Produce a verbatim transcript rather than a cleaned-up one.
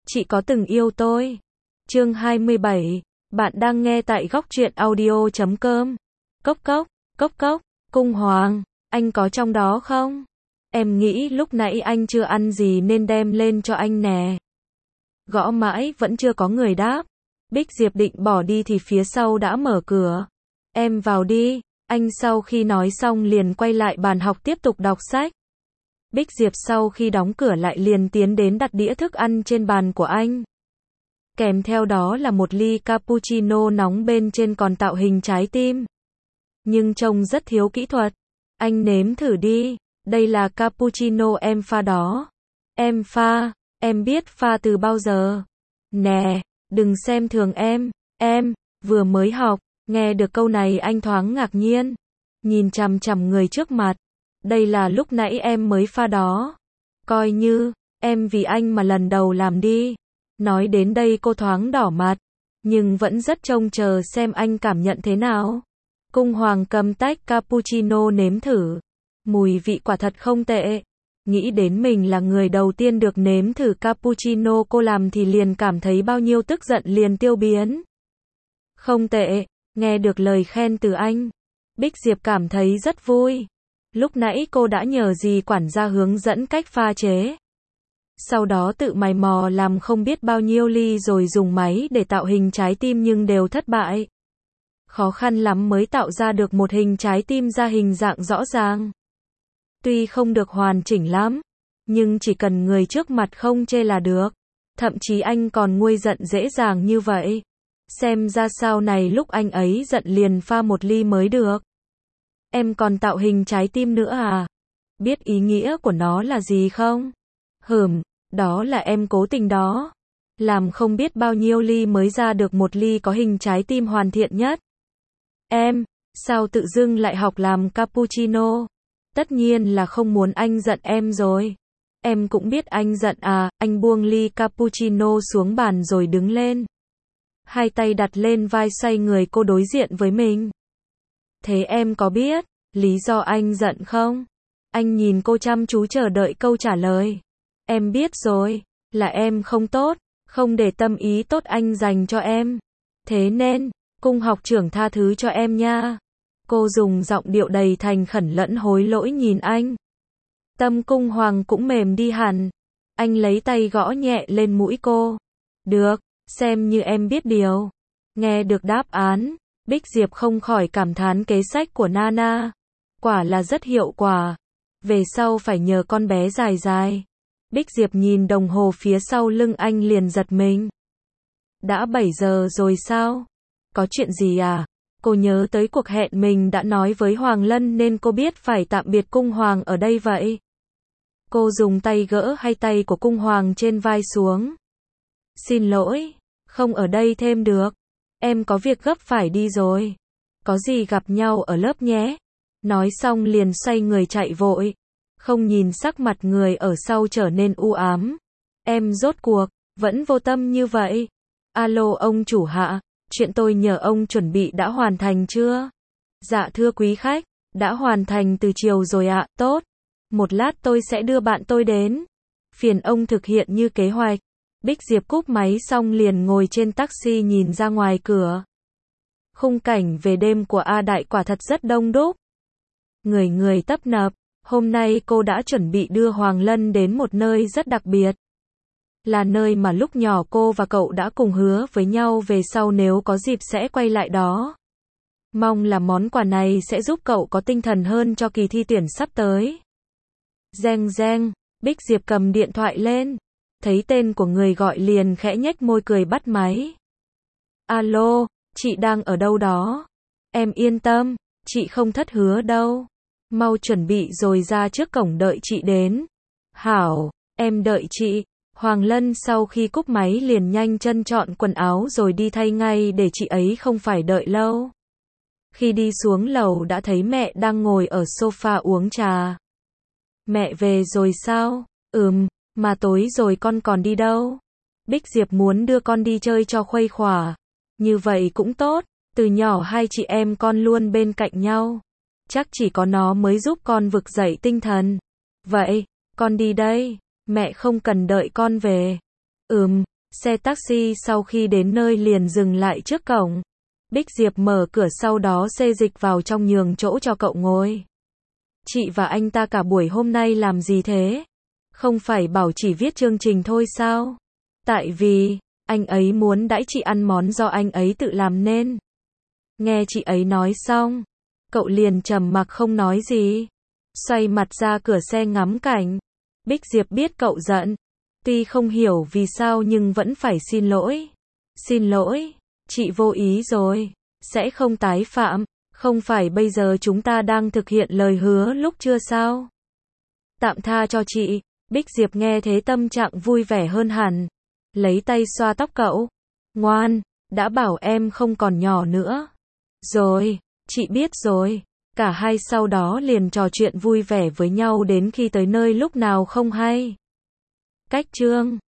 Chị có từng yêu tôi? Chương hai mươi bảy. Bạn đang nghe tại góc truyện audio chấm com. Cốc cốc, cốc cốc, Cung Hoàng, anh có trong đó không? Em nghĩ lúc nãy anh chưa ăn gì nên đem lên cho anh nè. Gõ mãi vẫn chưa có người đáp. Bích Diệp định bỏ đi thì phía sau đã mở cửa. Em vào đi. Anh sau khi nói xong liền quay lại bàn học tiếp tục đọc sách. Bích Diệp sau khi đóng cửa lại liền tiến đến đặt đĩa thức ăn trên bàn của anh. Kèm theo đó là một ly cappuccino nóng, bên trên còn tạo hình trái tim. Nhưng trông rất thiếu kỹ thuật. Anh nếm thử đi, đây là cappuccino em pha đó. Em pha, em biết pha từ bao giờ? Nè, đừng xem thường em, em vừa mới học. Nghe được câu này anh thoáng ngạc nhiên, nhìn chằm chằm người trước mặt. Đây là lúc nãy em mới pha đó. Coi như, em vì anh mà lần đầu làm đi. Nói đến đây cô thoáng đỏ mặt, nhưng vẫn rất trông chờ xem anh cảm nhận thế nào. Cung Hoàng cầm tách cappuccino nếm thử. Mùi vị quả thật không tệ. Nghĩ đến mình là người đầu tiên được nếm thử cappuccino cô làm thì liền cảm thấy bao nhiêu tức giận liền tiêu biến. Không tệ, nghe được lời khen từ anh. Bích Diệp cảm thấy rất vui. Lúc nãy cô đã nhờ dì quản gia hướng dẫn cách pha chế. Sau đó tự mày mò làm không biết bao nhiêu ly rồi dùng máy để tạo hình trái tim nhưng đều thất bại. Khó khăn lắm mới tạo ra được một hình trái tim ra hình dạng rõ ràng. Tuy không được hoàn chỉnh lắm, nhưng chỉ cần người trước mặt không chê là được. Thậm chí anh còn nguôi giận dễ dàng như vậy. Xem ra sau này lúc anh ấy giận liền pha một ly mới được. Em còn tạo hình trái tim nữa à? Biết ý nghĩa của nó là gì không? Hừm, đó là em cố tình đó. Làm không biết bao nhiêu ly mới ra được một ly có hình trái tim hoàn thiện nhất. Em, sao tự dưng lại học làm cappuccino? Tất nhiên là không muốn anh giận em rồi. Em cũng biết anh giận à, anh buông ly cappuccino xuống bàn rồi đứng lên. Hai tay đặt lên vai xoay người cô đối diện với mình. Thế em có biết lý do anh giận không? Anh nhìn cô chăm chú chờ đợi câu trả lời. Em biết rồi, là em không tốt, không để tâm ý tốt anh dành cho em. Thế nên, Cung học trưởng tha thứ cho em nha. Cô dùng giọng điệu đầy thành khẩn lẫn hối lỗi nhìn anh. Tâm Cung Hoàng cũng mềm đi hẳn. Anh lấy tay gõ nhẹ lên mũi cô. Được, xem như em biết điều. Nghe được đáp án, Bích Diệp không khỏi cảm thán kế sách của Nana. Quả là rất hiệu quả. Về sau phải nhờ con bé dài dài. Bích Diệp nhìn đồng hồ phía sau lưng anh liền giật mình. Đã bảy giờ rồi sao? Có chuyện gì à? Cô nhớ tới cuộc hẹn mình đã nói với Hoàng Lân nên cô biết phải tạm biệt Cung Hoàng ở đây vậy. Cô dùng tay gỡ hai tay của Cung Hoàng trên vai xuống. Xin lỗi, không ở đây thêm được. Em có việc gấp phải đi rồi. Có gì gặp nhau ở lớp nhé. Nói xong liền xoay người chạy vội. Không nhìn sắc mặt người ở sau trở nên u ám. Em rốt cuộc, vẫn vô tâm như vậy. Alo ông chủ hạ, chuyện tôi nhờ ông chuẩn bị đã hoàn thành chưa? Dạ thưa quý khách, đã hoàn thành từ chiều rồi ạ, tốt. Một lát tôi sẽ đưa bạn tôi đến. Phiền ông thực hiện như kế hoạch. Bích Diệp cúp máy xong liền ngồi trên taxi nhìn ra ngoài cửa. Khung cảnh về đêm của A Đại quả thật rất đông đúc. Người người tấp nập. Hôm nay cô đã chuẩn bị đưa Hoàng Lân đến một nơi rất đặc biệt. Là nơi mà lúc nhỏ cô và cậu đã cùng hứa với nhau về sau nếu có dịp sẽ quay lại đó. Mong là món quà này sẽ giúp cậu có tinh thần hơn cho kỳ thi tuyển sắp tới. Reng reng, Bích Diệp cầm điện thoại lên. Thấy tên của người gọi liền khẽ nhếch môi cười bắt máy. Alo, chị đang ở đâu đó? Em yên tâm, chị không thất hứa đâu. Mau chuẩn bị rồi ra trước cổng đợi chị đến. Hảo, em đợi chị. Hoàng Lân sau khi cúp máy liền nhanh chân chọn quần áo rồi đi thay ngay để chị ấy không phải đợi lâu. Khi đi xuống lầu đã thấy mẹ đang ngồi ở sofa uống trà. Mẹ về rồi sao? Ừm, mà tối rồi con còn đi đâu? Bích Diệp muốn đưa con đi chơi cho khuây khỏa. Như vậy cũng tốt, từ nhỏ hai chị em con luôn bên cạnh nhau. Chắc chỉ có nó mới giúp con vực dậy tinh thần. Vậy, con đi đây, mẹ không cần đợi con về. Ừm, Xe taxi sau khi đến nơi liền dừng lại trước cổng. Bích Diệp mở cửa sau đó xê dịch vào trong nhường chỗ cho cậu ngồi. Chị và anh ta cả buổi hôm nay làm gì thế? Không phải bảo chỉ viết chương trình thôi sao? Tại vì, anh ấy muốn đãi chị ăn món do anh ấy tự làm nên. Nghe chị ấy nói xong, cậu liền trầm mặc không nói gì. Xoay mặt ra cửa xe ngắm cảnh. Bích Diệp biết cậu giận. Tuy không hiểu vì sao nhưng vẫn phải xin lỗi. Xin lỗi, chị vô ý rồi. Sẽ không tái phạm. Không phải bây giờ chúng ta đang thực hiện lời hứa lúc chưa sao? Tạm tha cho chị. Bích Diệp nghe thế tâm trạng vui vẻ hơn hẳn. Lấy tay xoa tóc cậu. Ngoan, đã bảo em không còn nhỏ nữa. Rồi, chị biết rồi. Cả hai sau đó liền trò chuyện vui vẻ với nhau đến khi tới nơi lúc nào không hay. Cách chương